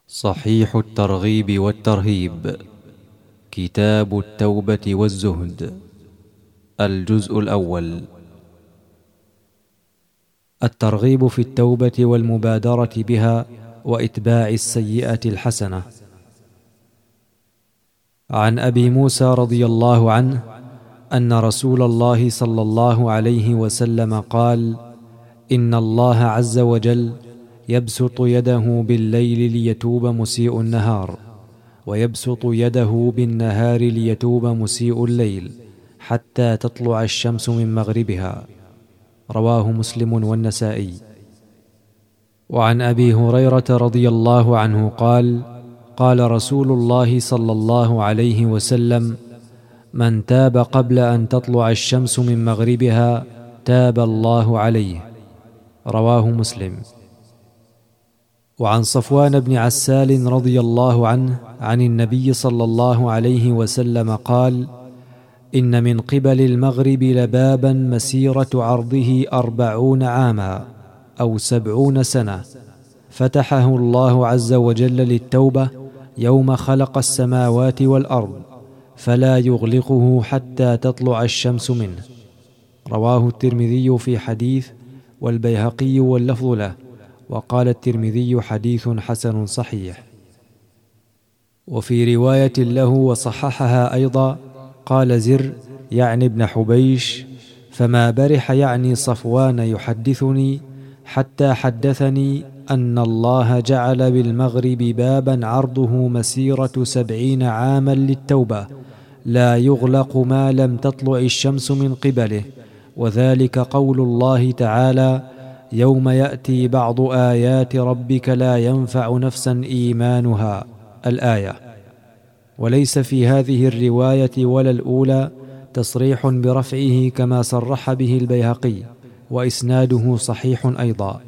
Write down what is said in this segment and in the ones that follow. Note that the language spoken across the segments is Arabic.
صحيح الترغيب والترهيب، كتاب التوبة والزهد، الجزء الأول. الترغيب في التوبة والمبادرة بها وإتباع السيئة الحسنة. عن أبي موسى رضي الله عنه أن رسول الله صلى الله عليه وسلم قال: إن الله عز وجل يبسط يده بالليل ليتوب مسيء النهار، ويبسط يده بالنهار ليتوب مسيء الليل، حتى تطلع الشمس من مغربها. رواه مسلم والنسائي. وعن أبي هريرة رضي الله عنه قال: قال رسول الله صلى الله عليه وسلم: من تاب قبل أن تطلع الشمس من مغربها تاب الله عليه. رواه مسلم. وعن صفوان بن عسال رضي الله عنه عن النبي صلى الله عليه وسلم قال: إن من قبل المغرب لبابا مسيرة عرضه 40 عاما أو 70 سنة، فتحه الله عز وجل للتوبة يوم خلق السماوات والأرض، فلا يغلقه حتى تطلع الشمس منه. رواه الترمذي في حديث، والبيهقي واللفظ له، وقال الترمذي حديث حسن صحيح. وفي رواية له وصححها أيضا قال زر يعني ابن حبيش: فما برح يعني صفوان يحدثني حتى حدثني أن الله جعل بالمغرب بابا عرضه مسيرة 70 عاما للتوبة، لا يغلق ما لم تطلع الشمس من قبله، وذلك قول الله تعالى: يوم يأتي بعض آيات ربك لا ينفع نفسا إيمانها، الآية. وليس في هذه الرواية ولا الأولى تصريح برفعه كما صرح به البيهقي، وإسناده صحيح أيضا.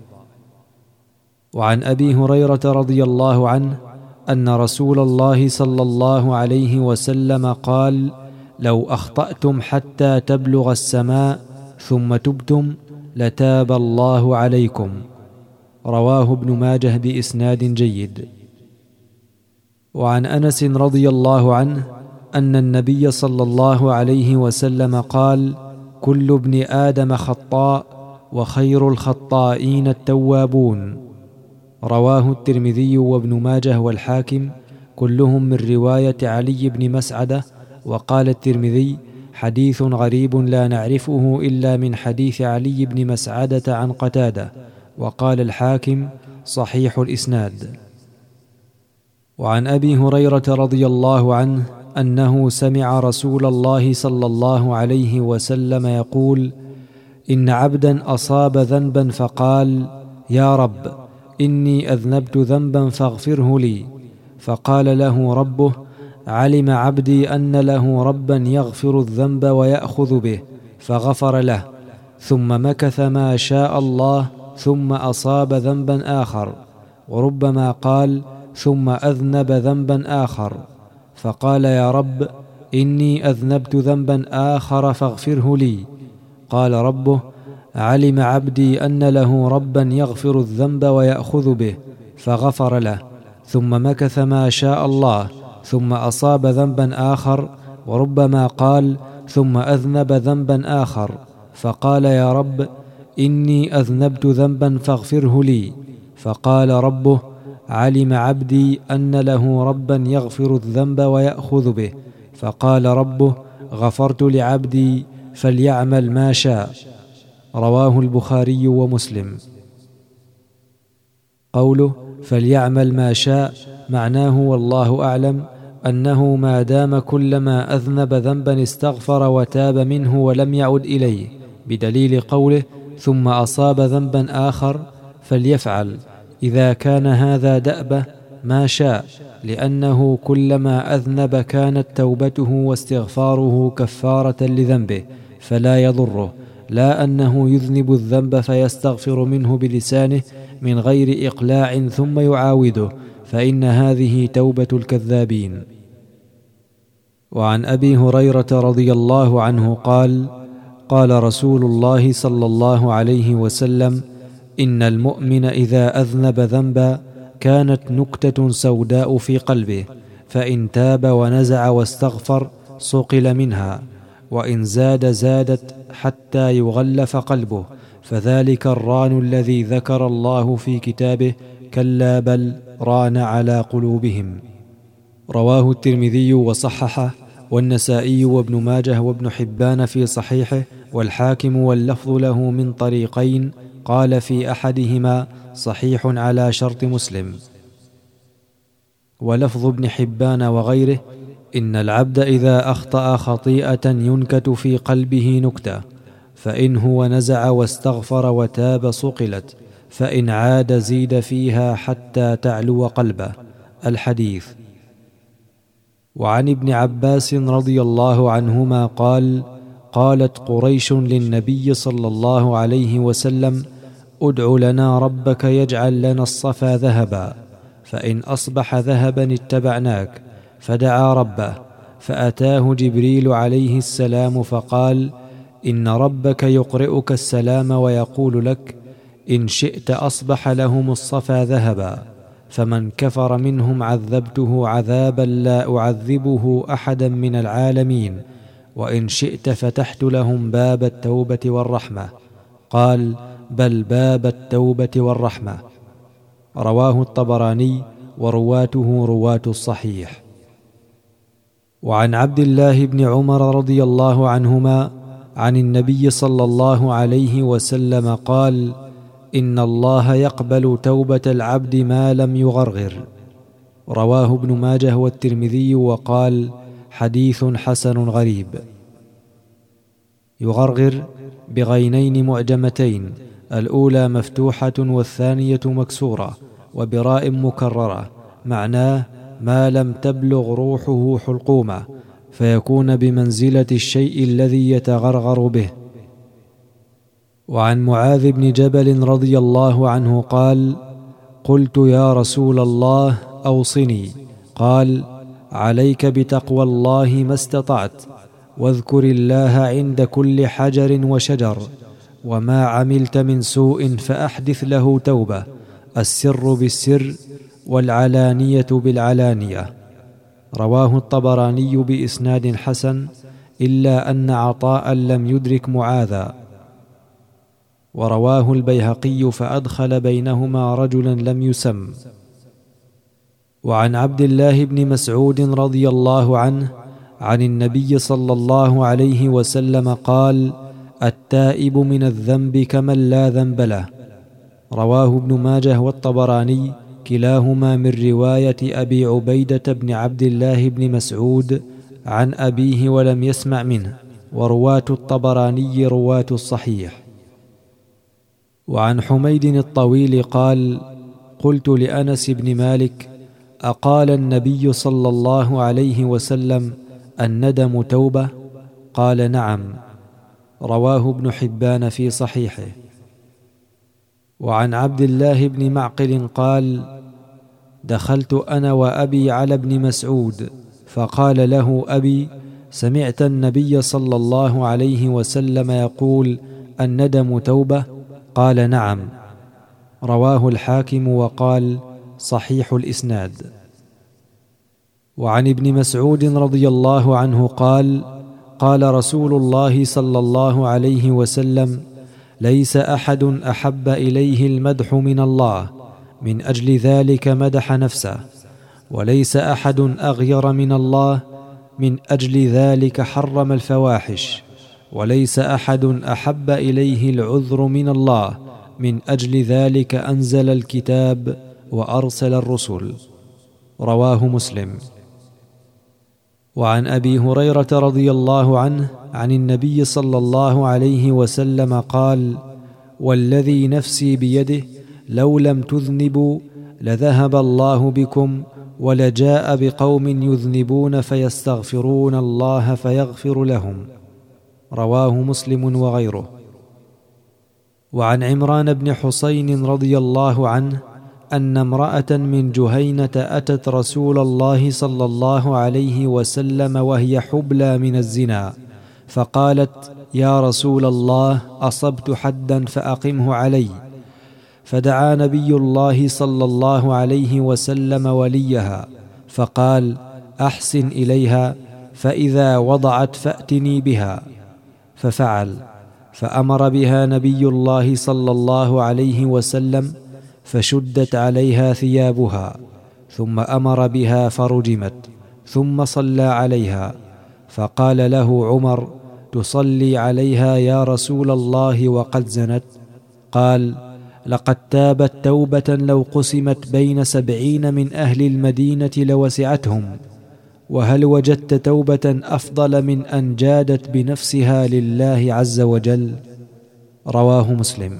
وعن أبي هريرة رضي الله عنه أن رسول الله صلى الله عليه وسلم قال: لو أخطأتم حتى تبلغ السماء ثم تبتم لتاب الله عليكم. رواه ابن ماجه بإسناد جيد. وعن أنس رضي الله عنه أن النبي صلى الله عليه وسلم قال: كل ابن آدم خطاء، وخير الخطائين التوابون. رواه الترمذي وابن ماجه والحاكم، كلهم من رواية علي بن مسعدة. وقال الترمذي: حديث غريب لا نعرفه إلا من حديث علي بن مسعدة عن قتادة. وقال الحاكم: صحيح الإسناد. وعن أبي هريرة رضي الله عنه أنه سمع رسول الله صلى الله عليه وسلم يقول: إن عبدا أصاب ذنبا فقال: يا رب إني أذنبت ذنبا فاغفره لي، فقال له ربه: علم عبدي أن له ربا يغفر الذنب ويأخذ به، فغفر له، ثم مكث ما شاء الله، ثم أصاب ذنبا آخر، وربما قال: ثم أذنب ذنبا آخر، فقال: يا رب إني أذنبت ذنبا آخر فاغفره لي. قال ربه: علم عبدي أن له ربا يغفر الذنب ويأخذ به، فغفر له، ثم مكث ما شاء الله، ثم أصاب ذنبا آخر، وربما قال: ثم أذنب ذنبا آخر، فقال: يا رب إني أذنبت ذنبا فاغفره لي. فقال ربه: علم عبدي أن له ربا يغفر الذنب ويأخذ به، فقال ربه: غفرت لعبدي فليعمل ما شاء. رواه البخاري ومسلم. قوله فليعمل ما شاء معناه والله أعلم أنه ما دام كلما أذنب ذنبا استغفر وتاب منه ولم يعد إليه، بدليل قوله: ثم أصاب ذنبا آخر فليفعل، إذا كان هذا دأبه ما شاء، لأنه كلما أذنب كانت توبته واستغفاره كفارة لذنبه، فلا يضره، لا أنه يذنب الذنب فيستغفر منه بلسانه من غير إقلاع ثم يعاوده، فإن هذه توبة الكذابين. وعن أبي هريرة رضي الله عنه قال: قال رسول الله صلى الله عليه وسلم: إن المؤمن إذا أذنب ذنبا كانت نكتة سوداء في قلبه، فإن تاب ونزع واستغفر صقل منها، وإن زادت حتى يغلف قلبه، فذلك الران الذي ذكر الله في كتابه: كلا بل ران على قلوبهم. رواه الترمذي وصححه، والنسائي وابن ماجه وابن حبان في صحيحه، والحاكم، واللفظ له من طريقين، قال في أحدهما: صحيح على شرط مسلم. ولفظ ابن حبان وغيره: إن العبد إذا أخطأ خطيئة ينكت في قلبه نكتة، فإن هو نزع واستغفر وتاب صقلت، فإن عاد زيد فيها حتى تعلو قلبه. الحديث. وعن ابن عباس رضي الله عنهما قال: قالت قريش للنبي صلى الله عليه وسلم: ادع لنا ربك يجعل لنا الصفا ذهبا، فإن أصبح ذهبا اتبعناك. فدعا ربه، فأتاه جبريل عليه السلام فقال: إن ربك يقرئك السلام ويقول لك: إن شئت أصبح لهم الصفا ذهبا، فمن كفر منهم عذبته عذابا لا أعذبه أحدا من العالمين، وإن شئت فتحت لهم باب التوبة والرحمة. قال: بل باب التوبة والرحمة. رواه الطبراني، ورواته رواة الصحيح. وعن عبد الله بن عمر رضي الله عنهما عن النبي صلى الله عليه وسلم قال: إن الله يقبل توبة العبد ما لم يغرغر. رواه ابن ماجه والترمذي، وقال: حديث حسن غريب. يغرغر بغينين معجمتين، الأولى مفتوحة والثانية مكسورة، وبراء مكررة، معناه ما لم تبلغ روحه حلقومه، فيكون بمنزلة الشيء الذي يتغرغر به. وعن معاذ بن جبل رضي الله عنه قال: قلت يا رسول الله أوصني. قال: عليك بتقوى الله ما استطعت، واذكر الله عند كل حجر وشجر، وما عملت من سوء فأحدث له توبة، السر بالسر والعلانية بالعلانية. رواه الطبراني بإسناد حسن، إلا أن عطاء لم يدرك معاذا. ورواه البيهقي فأدخل بينهما رجلا لم يسم. وعن عبد الله بن مسعود رضي الله عنه عن النبي صلى الله عليه وسلم قال: التائب من الذنب كمن لا ذنب له. رواه ابن ماجه والطبراني، كلاهما من رواية أبي عبيدة بن عبد الله بن مسعود عن أبيه ولم يسمع منه، ورواة الطبراني رواة الصحيح. وعن حميد الطويل قال: قلت لأنس بن مالك: أقال النبي صلى الله عليه وسلم: الندم توبة؟ قال: نعم. رواه ابن حبان في صحيحه. وعن عبد الله بن معقل قال: دخلت أنا وأبي على ابن مسعود، فقال له أبي: سمعت النبي صلى الله عليه وسلم يقول: الندم توبة؟ قال: نعم. رواه الحاكم وقال: صحيح الإسناد. وعن ابن مسعود رضي الله عنه قال: قال رسول الله صلى الله عليه وسلم: ليس أحد أحب إليه المدح من الله، من أجل ذلك مدح نفسه، وليس أحد أغير من الله، من أجل ذلك حرم الفواحش، وليس أحد أحب إليه العذر من الله، من أجل ذلك أنزل الكتاب وأرسل الرسل. رواه مسلم. وعن أبي هريرة رضي الله عنه عن النبي صلى الله عليه وسلم قال: والذي نفسي بيده لو لم تذنبوا لذهب الله بكم، ولجاء بقوم يذنبون فيستغفرون الله فيغفر لهم. رواه مسلم وغيره. وعن عمران بن حسين رضي الله عنه أن امرأة من جهينة أتت رسول الله صلى الله عليه وسلم وهي حبلى من الزنا، فقالت: يا رسول الله، أصبت حدا فأقمه علي. فدعا نبي الله صلى الله عليه وسلم وليها فقال: أحسن إليها، فإذا وضعت فأتني بها. ففعل، فأمر بها نبي الله صلى الله عليه وسلم، فشدت عليها ثيابها، ثم أمر بها فرجمت، ثم صلى عليها. فقال له عمر: تصلي عليها يا رسول الله وقد زنت؟ قال: لقد تابت توبة لو قسمت بين 70 من أهل المدينة لوسعتهم، وهل وجدت توبة أفضل من أن جادت بنفسها لله عز وجل؟ رواه مسلم.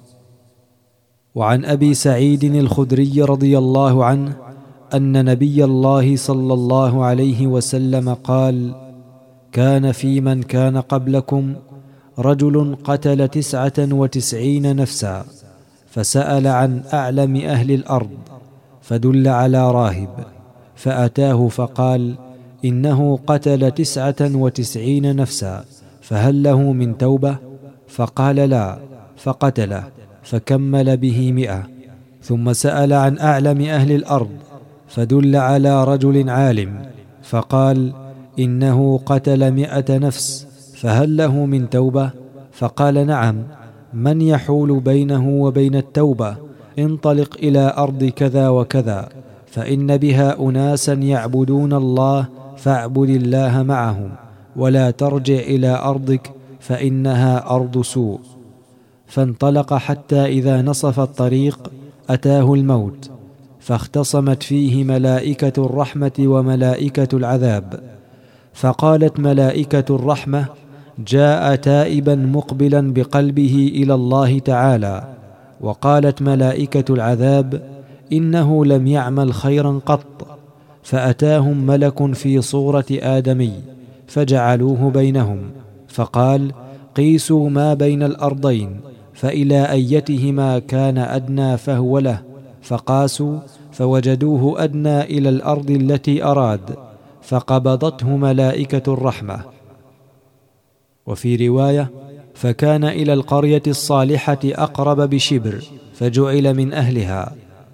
وعن أبي سعيد الخدري رضي الله عنه أن نبي الله صلى الله عليه وسلم قال: كان في من كان قبلكم رجل قتل 99 نفسا، فسأل عن أعلم أهل الأرض، فدل على راهب، فأتاه فقال: إنه قتل 99 نفسا، فهل له من توبة؟ فقال: لا، فقتله، فكمل به 100. ثم سأل عن أعلم أهل الأرض، فدل على رجل عالم، فقال: إنه قتل 100 نفس، فهل له من توبة؟ فقال: نعم. من يحول بينه وبين التوبة؟ انطلق إلى أرض كذا وكذا، فإن بها أناسا يعبدون الله، فاعبد الله معهم، ولا ترجع إلى أرضك فإنها أرض سوء. فانطلق حتى إذا نصف الطريق أتاه الموت، فاختصمت فيه ملائكة الرحمة وملائكة العذاب، فقالت ملائكة الرحمة: جاء تائبا مقبلا بقلبه إلى الله تعالى. وقالت ملائكة العذاب: إنه لم يعمل خيرا قط. فأتاهم ملك في صورة آدمي، فجعلوه بينهم، فقال: قيسوا ما بين الأرضين، فإلى أيتهما كان أدنى فهو له. فقاسوا فوجدوه أدنى إلى الأرض التي أراد، فقبضته ملائكة الرحمة. وفي رواية: فكان إلى القرية الصالحة أقرب بشبر، فجعل من أهلها.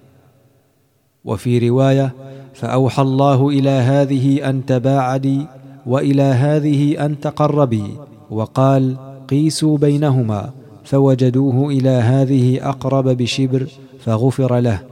وفي رواية: فأوحى الله إلى هذه أن تباعدي، وإلى هذه أن تقربي، وقال: قيسوا بينهما، فوجدوه إلى هذه أقرب بشبر، فغفر له.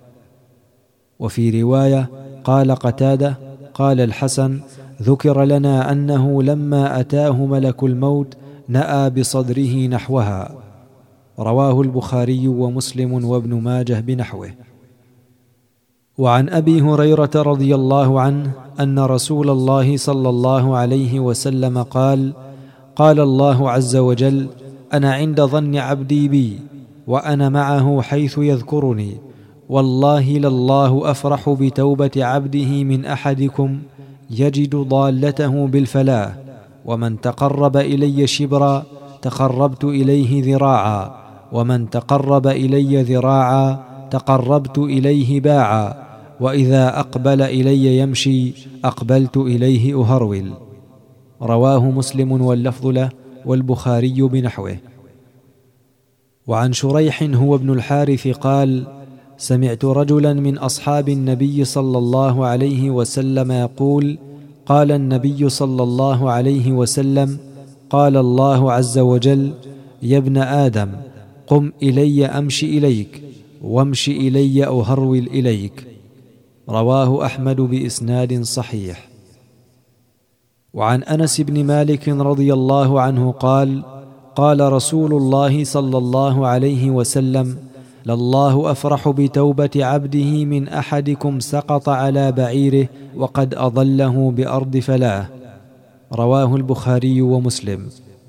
وفي رواية: قال قتادة: قال الحسن: ذكر لنا أنه لما أتاه ملك الموت نأى بصدره نحوها. رواه البخاري ومسلم وابن ماجه بنحوه. وعن أبي هريرة رضي الله عنه أن رسول الله صلى الله عليه وسلم قال: قال الله عز وجل: أنا عند ظن عبدي بي، وأنا معه حيث يذكرني، والله لله أفرح بتوبة عبده من أحدكم يجد ضالته بالفلاح، ومن تقرب إلي شبرا تقربت إليه ذراعا، ومن تقرب إلي ذراعا تقربت إليه باعا، وإذا أقبل إلي يمشي أقبلت إليه أهرول. رواه مسلم واللفظ له، والبخاري بنحوه. وعن شريح هو ابن الحارث قال: سمعت رجلا من أصحاب النبي صلى الله عليه وسلم يقول: قال النبي صلى الله عليه وسلم: قال الله عز وجل: يا ابن آدم، قم إلي أمشي إليك، وامش إلي أهرول إليك. رواه أحمد بإسناد صحيح. وعن أنس بن مالك رضي الله عنه قال: قال رسول الله صلى الله عليه وسلم: لله أفرح بتوبة عبده من أحدكم سقط على بعيره وقد أضله بأرض فلاة. رواه البخاري ومسلم.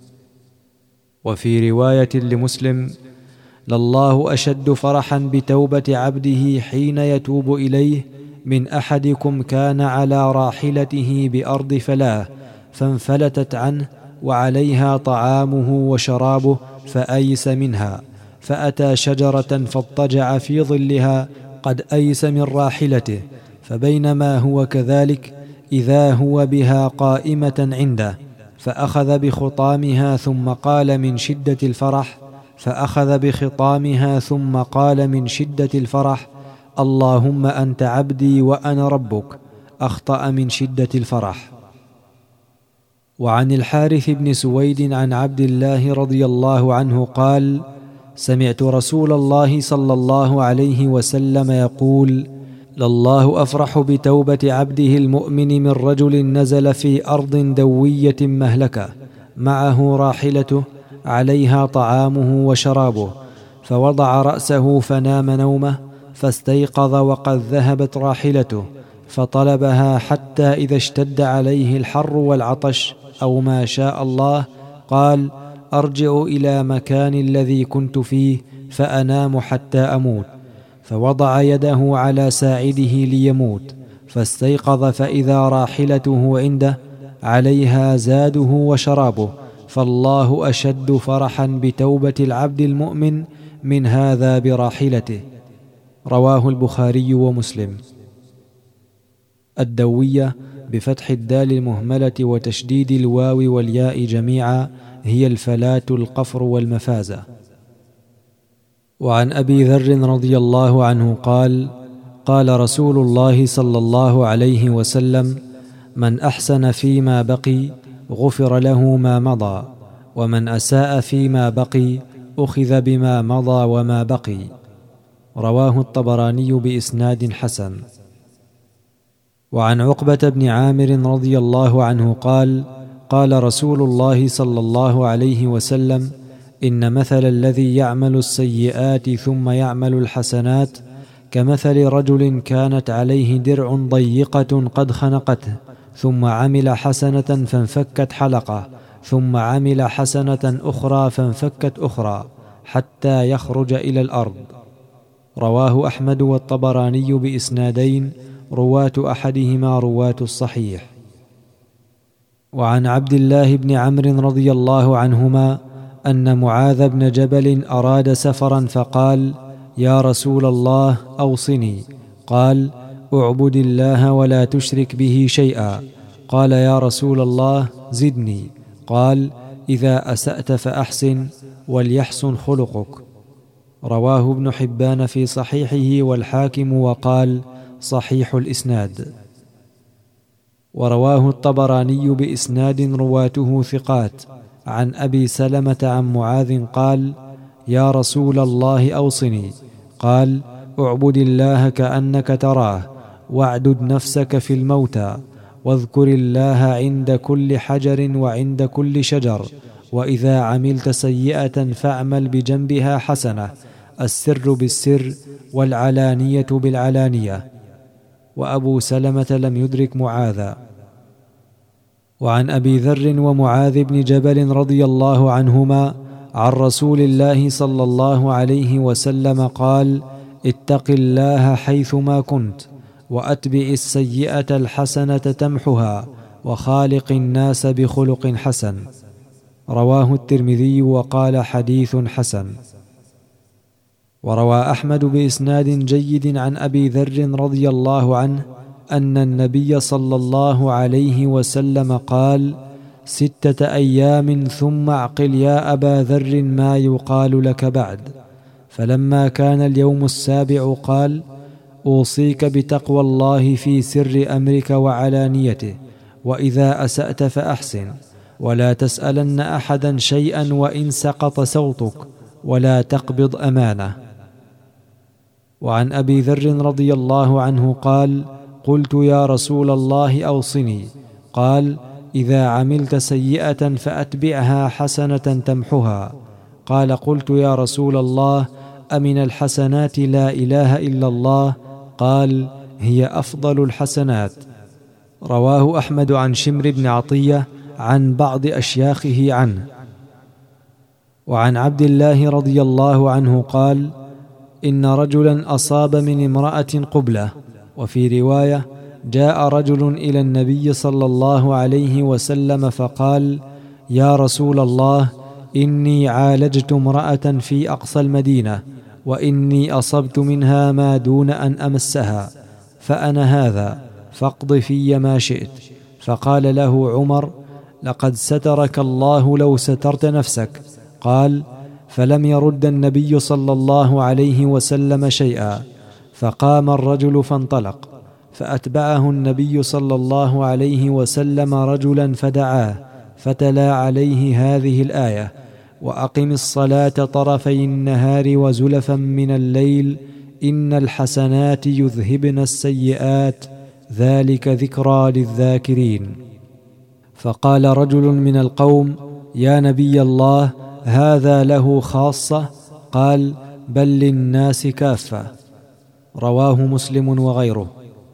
وفي رواية لمسلم: لله أشد فرحا بتوبة عبده حين يتوب إليه من أحدكم كان على راحلته بأرض فلاة، فانفلتت عنه وعليها طعامه وشرابه، فأيس منها، فأتى شجرة فاضطجع في ظلها قد أيس من راحلته، فبينما هو كذلك إذا هو بها قائمة عنده، فأخذ بخطامها، ثم قال من شدة الفرح: فأخذ بخطامها ثم قال من شدة الفرح: اللهم أنت عبدي وأنا ربك. أخطأ من شدة الفرح. وعن الحارث بن سويد عن عبد الله رضي الله عنه قال: سمعت رسول الله صلى الله عليه وسلم يقول: لله أفرح بتوبة عبده المؤمن من رجل نزل في أرض دوية مهلكة معه راحلته عليها طعامه وشرابه، فوضع رأسه فنام نومه، فاستيقظ وقد ذهبت راحلته، فطلبها حتى إذا اشتد عليه الحر والعطش أو ما شاء الله قال: أرجع إلى مكان الذي كنت فيه فأنام حتى أموت، فوضع يده على ساعده ليموت، فاستيقظ فإذا راحلته عنده عليها زاده وشرابه، فالله أشد فرحا بتوبة العبد المؤمن من هذا براحلته. رواه البخاري ومسلم. الدوية بفتح الدال المهملة وتشديد الواو والياء جميعا هي الفلاة القفر والمفازة. وعن أبي ذر رضي الله عنه قال: قال رسول الله صلى الله عليه وسلم: من أحسن فيما بقي غفر له ما مضى، ومن أساء فيما بقي أخذ بما مضى وما بقي. رواه الطبراني بإسناد حسن. وعن عقبة بن عامر رضي الله عنه قال: قال رسول الله صلى الله عليه وسلم: إن مثل الذي يعمل السيئات ثم يعمل الحسنات كمثل رجل كانت عليه درع ضيقة قد خنقته، ثم عمل حسنة فانفكت حلقة، ثم عمل حسنة أخرى فانفكت أخرى، حتى يخرج إلى الأرض. رواه أحمد والطبراني بإسنادين، رواة أحدهما رواة الصحيح. وعن عبد الله بن عمرو رضي الله عنهما أن معاذ بن جبل أراد سفرا فقال: يا رسول الله أوصني. قال: اعبد الله ولا تشرك به شيئا. قال: يا رسول الله زدني. قال: إذا أسأت فأحسن وليحسن خلقك. رواه ابن حبان في صحيحه والحاكم وقال: صحيح الإسناد. ورواه الطبراني بإسناد رواته ثقات عن أبي سلمة عن معاذ قال: يا رسول الله أوصني. قال: اعبد الله كأنك تراه، واعدد نفسك في الموتى، واذكر الله عند كل حجر وعند كل شجر، وإذا عملت سيئة فاعمل بجنبها حسنة، السر بالسر والعلانية بالعلانية. وأبو سلمة لم يدرك معاذا. وعن أبي ذر ومعاذ بن جبل رضي الله عنهما عن رسول الله صلى الله عليه وسلم قال: اتق الله حيثما كنت، وأتبع السيئة الحسنة تمحها، وخالق الناس بخلق حسن. رواه الترمذي وقال: حديث حسن. وروى أحمد بإسناد جيد عن أبي ذر رضي الله عنه أن النبي صلى الله عليه وسلم قال: 6 أيام ثم اعقل يا أبا ذر ما يقال لك بعد. فلما كان اليوم 7 قال: أوصيك بتقوى الله في سر أمرك وعلانيته، وإذا أسأت فأحسن، ولا تسألن أحدا شيئا وإن سقط صوتك، ولا تقبض أمانه. وعن أبي ذر رضي الله عنه قال: قلت: يا رسول الله أوصني. قال: إذا عملت سيئة فأتبعها حسنة تمحها. قال: قلت: يا رسول الله أمن الحسنات لا إله إلا الله؟ قال: هي أفضل الحسنات. رواه أحمد عن شمر بن عطية عن بعض أشياخه عنه. وعن عبد الله رضي الله عنه قال: إن رجلا أصاب من امرأة قبلة. وفي رواية: جاء رجل إلى النبي صلى الله عليه وسلم فقال: يا رسول الله، إني عالجت امرأة في أقصى المدينة، وإني أصبت منها ما دون أن أمسها، فأنا هذا، فاقض في ما شئت. فقال له عمر: لقد سترك الله لو سترت نفسك. قال: فلم يرد النبي صلى الله عليه وسلم شيئا، فقام الرجل فانطلق، فأتبعه النبي صلى الله عليه وسلم رجلا فدعاه، فتلا عليه هذه الآية: وأقم الصلاة طرفي النهار وزلفا من الليل إن الحسنات يذهبن السيئات ذلك ذكرى للذاكرين. فقال رجل من القوم: يا نبي الله، هذا له خاصة؟ قال: بل للناس كافة. رواه مسلم وغيره.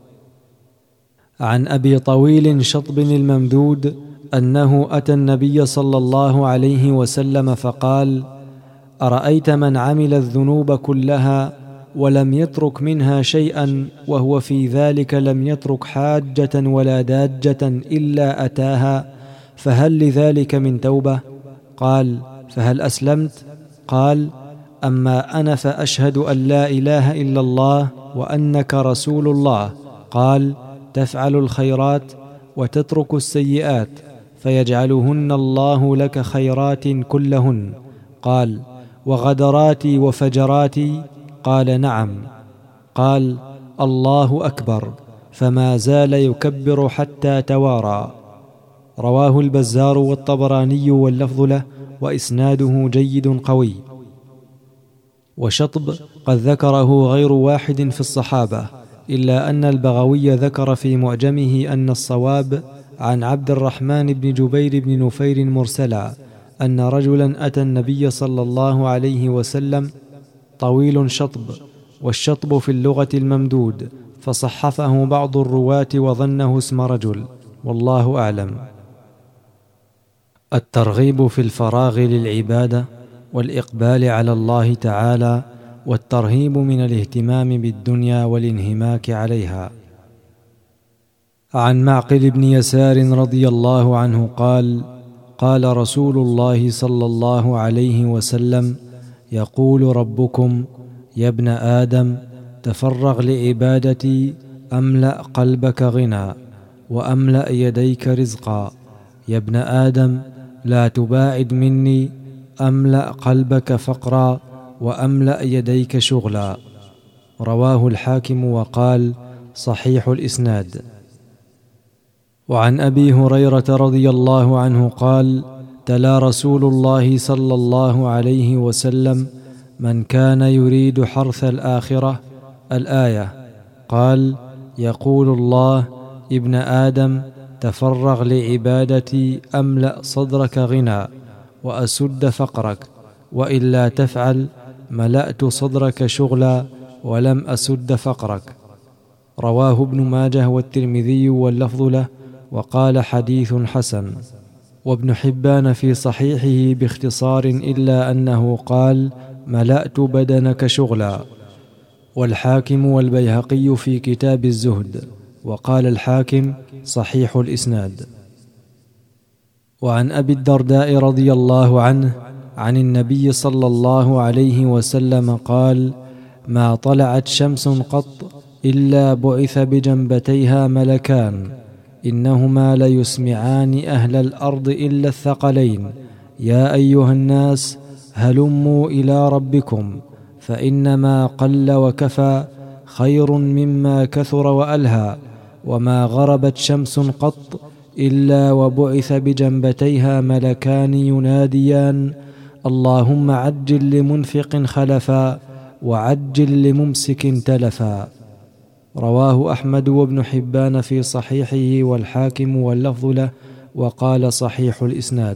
عن أبي طويل شطب الممدود أنه أتى النبي صلى الله عليه وسلم فقال: أرأيت من عمل الذنوب كلها ولم يترك منها شيئا، وهو في ذلك لم يترك حاجة ولا داجة إلا أتاها، فهل لذلك من توبة؟ قال: فهل أسلمت؟ قال: أما أنا فأشهد أن لا إله إلا الله وأنك رسول الله. قال: تفعل الخيرات وتترك السيئات فيجعلهن الله لك خيرات كلهن. قال: وغدراتي وفجراتي؟ قال: نعم. قال: الله أكبر، فما زال يكبر حتى توارى. رواه البزار والطبراني واللفظ له، وإسناده جيد قوي. وشطب قد ذكره غير واحد في الصحابة، إلا أن البغوي ذكر في معجمه أن الصواب عن عبد الرحمن بن جبير بن نفير مرسلا أن رجلا أتى النبي صلى الله عليه وسلم طويل شطب، والشطب في اللغة الممدود، فصحفه بعض الرواة وظنه اسم رجل، والله أعلم. الترغيب في الفراغ للعبادة والإقبال على الله تعالى، والترهيب من الاهتمام بالدنيا والانهماك عليها. عن معقل بن يسار رضي الله عنه قال: قال رسول الله صلى الله عليه وسلم: يقول ربكم: يا ابن آدم، تفرغ لعبادتي أملأ قلبك غنى وأملأ يديك رزقا. يا ابن آدم، لا تباعد مني أملأ قلبك فقرا وأملأ يديك شغلا. رواه الحاكم وقال: صحيح الإسناد. وعن أبي هريرة رضي الله عنه قال: تلا رسول الله صلى الله عليه وسلم: من كان يريد حرث الآخرة الآية. قال: يقول الله: ابن آدم، تفرغ لعبادتي أملأ صدرك غنى وأسد فقرك، وإلا تفعل ملأت صدرك شغلا ولم أسد فقرك. رواه ابن ماجه والترمذي واللفظ له، وقال: حديث حسن. وابن حبان في صحيحه باختصار، إلا أنه قال: ملأت بدنك شغلا. والحاكم والبيهقي في كتاب الزهد، وقال الحاكم: صحيح الإسناد. وعن أبي الدرداء رضي الله عنه عن النبي صلى الله عليه وسلم قال: ما طلعت شمس قط إلا بعث بجنبتيها ملكان، إنهما ليسمعان أهل الأرض إلا الثقلين: يا أيها الناس، هلموا إلى ربكم، فإنما قل وكفى خير مما كثر وألهى. وما غربت شمس قط إلا وبعث بجنبتيها ملكان يناديان: اللهم عجل لمنفق خلفا وعجل لممسك تلفا. رواه أحمد وابن حبان في صحيحه والحاكم واللفظ له، وقال: صحيح الإسناد.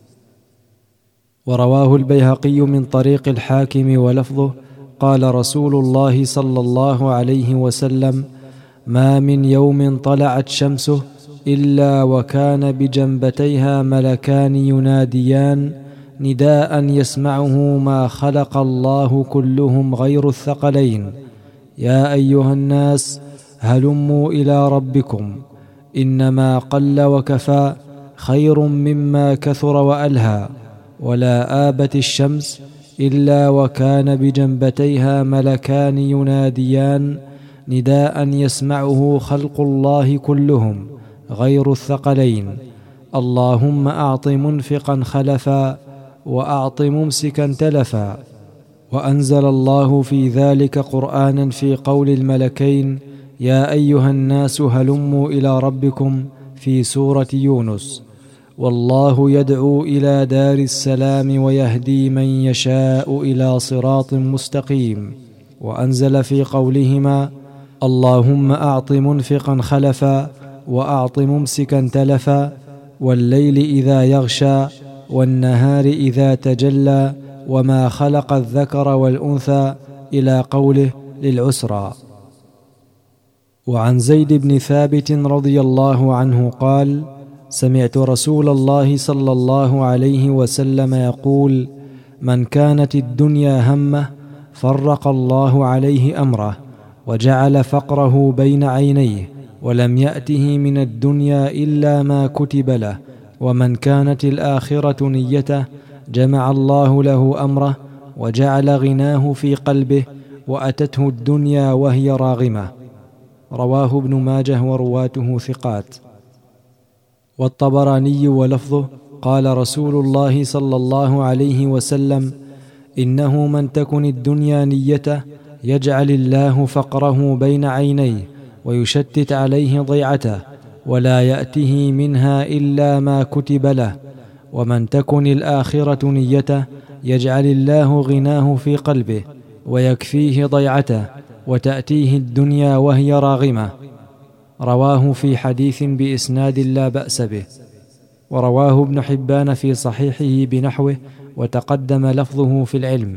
ورواه البيهقي من طريق الحاكم ولفظه قال رسول الله صلى الله عليه وسلم: ما من يوم طلعت شمسه إلا وكان بجنبتيها ملكان يناديان نداء يسمعه ما خلق الله كلهم غير الثقلين: يا أيها الناس، هلموا إلى ربكم، إنما قل وكفى خير مما كثر وألهى. ولا آبت الشمس إلا وكان بجنبتيها ملكان يناديان نداء يسمعه خلق الله كلهم غير الثقلين: اللهم أعط منفقا خلفا وأعط ممسكا تلفا. وأنزل الله في ذلك قرآنا في قول الملكين: يا أيها الناس هلموا إلى ربكم، في سورة يونس. والله يدعو إلى دار السلام ويهدي من يشاء إلى صراط مستقيم. وأنزل في قولهما: اللهم أعط منفقا خلفا، وأعط ممسكا تلفا، والليل إذا يغشى، والنهار إذا تجلى، وما خلق الذكر والأنثى، إلى قوله: للعسرى. وعن زيد بن ثابت رضي الله عنه قال: سمعت رسول الله صلى الله عليه وسلم يقول: من كانت الدنيا همه فرق الله عليه أمره، وجعل فقره بين عينيه، ولم يأته من الدنيا إلا ما كتب له. ومن كانت الآخرة نيته جمع الله له أمره، وجعل غناه في قلبه، وأتته الدنيا وهي راغمة. رواه ابن ماجه ورواته ثقات. والطبراني ولفظه: قال رسول الله صلى الله عليه وسلم: إنه من تكن الدنيا نيته يجعل الله فقره بين عينيه، ويشتت عليه ضيعته، ولا يأته منها إلا ما كتب له. ومن تكن الآخرة نيته يجعل الله غناه في قلبه، ويكفيه ضيعته، وتأتيه الدنيا وهي راغمة. رواه في حديث بإسناد لا بأس به. ورواه ابن حبان في صحيحه بنحوه، وتقدم لفظه في العلم.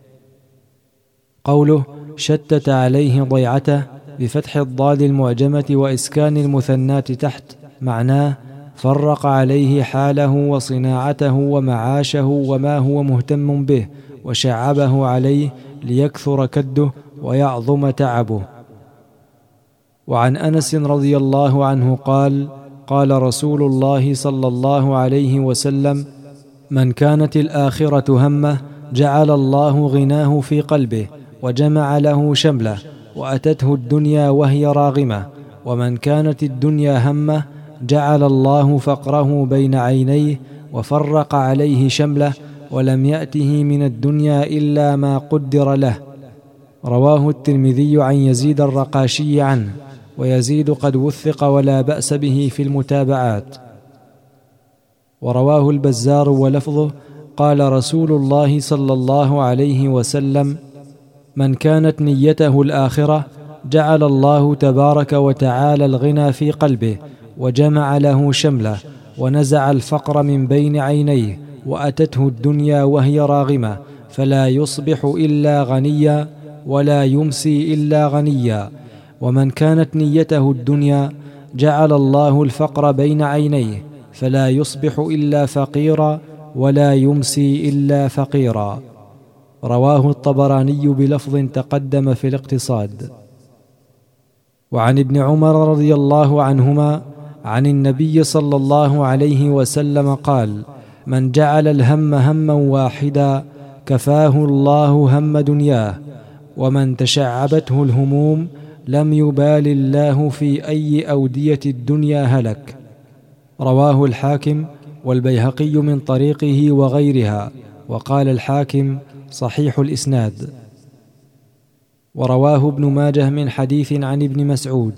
قوله: شتت عليه ضيعته بفتح الضاد المعجمة وإسكان المثنات تحت، معناه: فرق عليه حاله وصناعته ومعاشه وما هو مهتم به، وشعبه عليه ليكثر كده ويعظم تعبه. وعن أنس رضي الله عنه قال: قال رسول الله صلى الله عليه وسلم: من كانت الآخرة همه جعل الله غناه في قلبه، وجمع له شمله، وأتته الدنيا وهي راغمة. ومن كانت الدنيا همه جعل الله فقره بين عينيه، وفرق عليه شمله، ولم يأته من الدنيا إلا ما قدر له. رواه الترمذي عن يزيد الرقاشي عنه، ويزيد قد وثق ولا بأس به في المتابعات. ورواه البزار ولفظه: قال رسول الله صلى الله عليه وسلم: من كانت نيته الآخرة جعل الله تبارك وتعالى الغنى في قلبه، وجمع له شمله، ونزع الفقر من بين عينيه، وأتته الدنيا وهي راغمة، فلا يصبح إلا غنيا، ولا يمسي إلا غنيا. ومن كانت نيته الدنيا جعل الله الفقر بين عينيه، فلا يصبح إلا فقيرا، ولا يمسي إلا فقيرا. رواه الطبراني بلفظ تقدم في الاقتصاد. وعن ابن عمر رضي الله عنهما عن النبي صلى الله عليه وسلم قال: من جعل الهم هما واحدا كفاه الله هم دنياه، ومن تشعبته الهموم لم يبال الله في أي أودية الدنيا هلك. رواه الحاكم والبيهقي من طريقه وغيرها، وقال الحاكم: صحيح الإسناد. ورواه ابن ماجه من حديث عن ابن مسعود.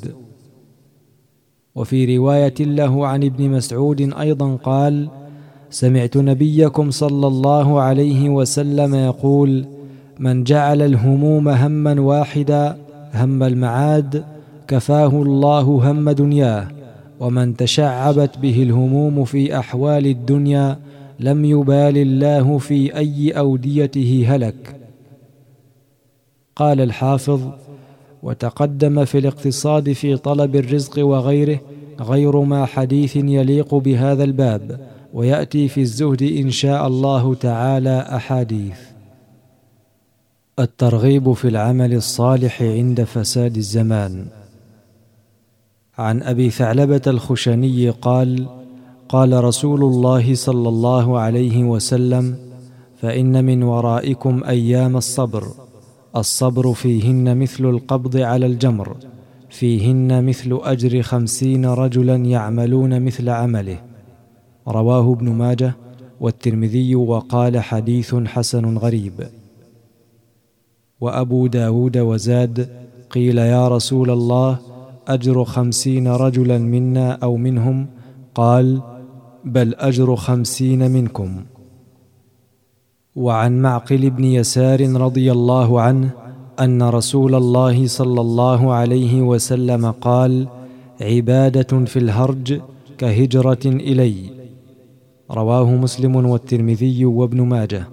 وفي رواية له عن ابن مسعود أيضا قال: سمعت نبيكم صلى الله عليه وسلم يقول: من جعل الهموم هما واحدا، هم المعاد، كفاه الله هم دنياه، ومن تشعبت به الهموم في أحوال الدنيا لم يبال الله في أي أوديته هلك. قال الحافظ: وتقدم في الاقتصاد في طلب الرزق وغيره غير ما حديث يليق بهذا الباب، ويأتي في الزهد إن شاء الله تعالى أحاديث. الترغيب في العمل الصالح عند فساد الزمان. عن أبي ثعلبة الخشني قال: قال رسول الله صلى الله عليه وسلم: فإن من ورائكم أيام الصبر فيهن مثل القبض على الجمر، فيهن مثل أجر 50 رجلا يعملون مثل عمله. رواه ابن ماجه والترمذي وقال حديث حسن غريب. وأبو داود وزاد: قيل يا رسول الله أجر 50 رجلا منا أو منهم؟ قال: بل أجر 50 منكم. وعن معقل بن يسار رضي الله عنه أن رسول الله صلى الله عليه وسلم قال: عبادة في الهرج كهجرة إلي. رواه مسلم والترمذي وابن ماجه.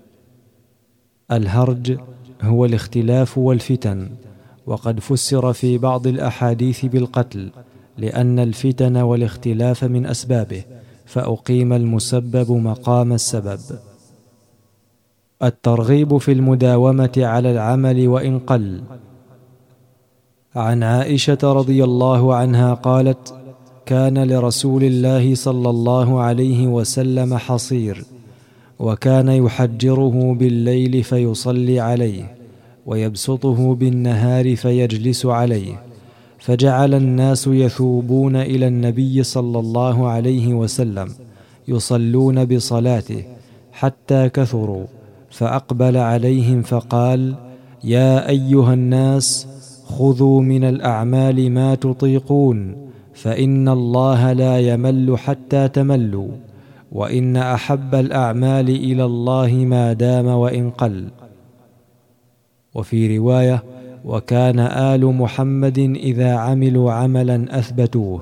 الهرج هو الاختلاف والفتن، وقد فسر في بعض الأحاديث بالقتل، لأن الفتن والاختلاف من أسبابه، فأقيم المسبب مقام السبب. الترغيب في المداومة على العمل وإن قل. عن عائشة رضي الله عنها قالت: كان لرسول الله صلى الله عليه وسلم حصير، وكان يحجره بالليل فيصلي عليه، ويبسطه بالنهار فيجلس عليه، فجعل الناس يثوبون إلى النبي صلى الله عليه وسلم يصلون بصلاته حتى كثروا، فأقبل عليهم فقال: يا أيها الناس، خذوا من الأعمال ما تطيقون، فإن الله لا يمل حتى تملوا، وإن أحب الأعمال إلى الله ما دام وإن قل. وفي رواية: وكان آل محمد إذا عملوا عملا أثبتوه.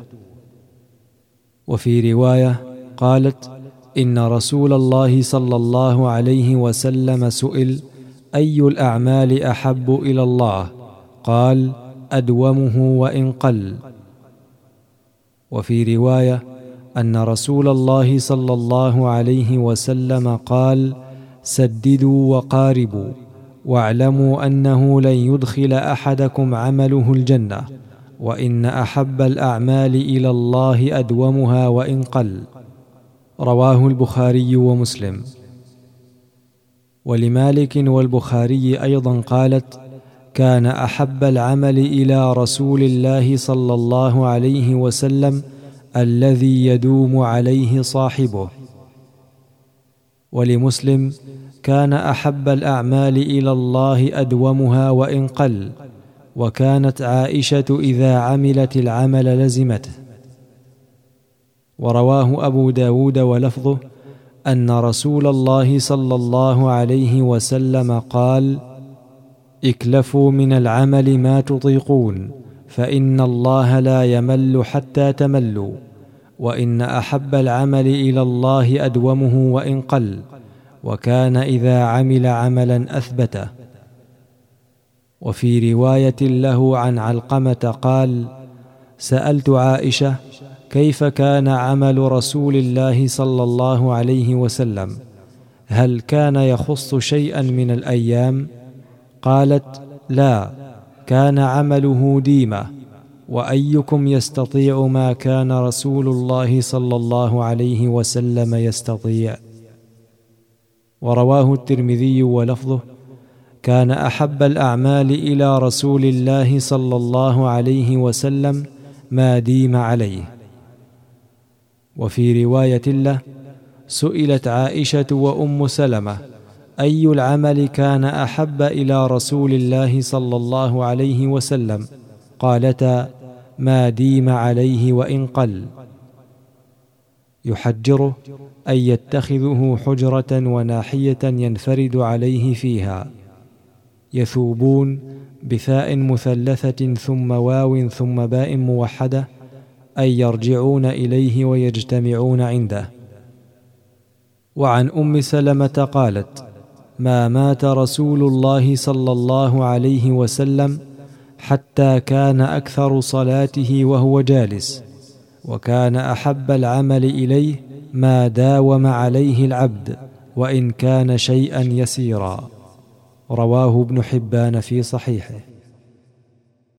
وفي رواية قالت: إن رسول الله صلى الله عليه وسلم سئل: أي الأعمال أحب إلى الله؟ قال: أدومه وإن قل. وفي رواية أن رسول الله صلى الله عليه وسلم قال: سددوا وقاربوا، واعلموا أنه لن يدخل أحدكم عمله الجنة، وإن أحب الأعمال إلى الله أدومها وإن قل. رواه البخاري ومسلم. ولمالك والبخاري أيضا قالت: كان أحب العمل إلى رسول الله صلى الله عليه وسلم الذي يدوم عليه صاحبه. ولمسلم: كان أحب الأعمال إلى الله أدومها وإن قل، وكانت عائشة إذا عملت العمل لزمته. ورواه أبو داود ولفظه أن رسول الله صلى الله عليه وسلم قال: اكلفوا من العمل ما تطيقون، فإن الله لا يمل حتى تملوا، وإن أحب العمل إلى الله أدومه وإن قل، وكان إذا عمل عملا أثبته. وفي رواية له عن علقمة قال: سألت عائشة: كيف كان عمل رسول الله صلى الله عليه وسلم؟ هل كان يخص شيئا من الأيام؟ قالت: لا، كان عمله ديمة، وأيكم يستطيع ما كان رسول الله صلى الله عليه وسلم يستطيع؟ ورواه الترمذي ولفظه: كان أحب الأعمال إلى رسول الله صلى الله عليه وسلم ما ديم عليه. وفي رواية له: سئلت عائشة وأم سلمة: أي العمل كان أحب إلى رسول الله صلى الله عليه وسلم؟ قالتا: ما ديم عليه وإن قل. يحجره أي يتخذه حجرة وناحية ينفرد عليه فيها. يثوبون بثاء مثلثة ثم واو ثم باء موحدة، أي يرجعون إليه ويجتمعون عنده. وعن أم سلمة قالت: ما مات رسول الله صلى الله عليه وسلم حتى كان أكثر صلاته وهو جالس، وكان أحب العمل إليه ما داوم عليه العبد وإن كان شيئا يسيرا. رواه ابن حبان في صحيحه.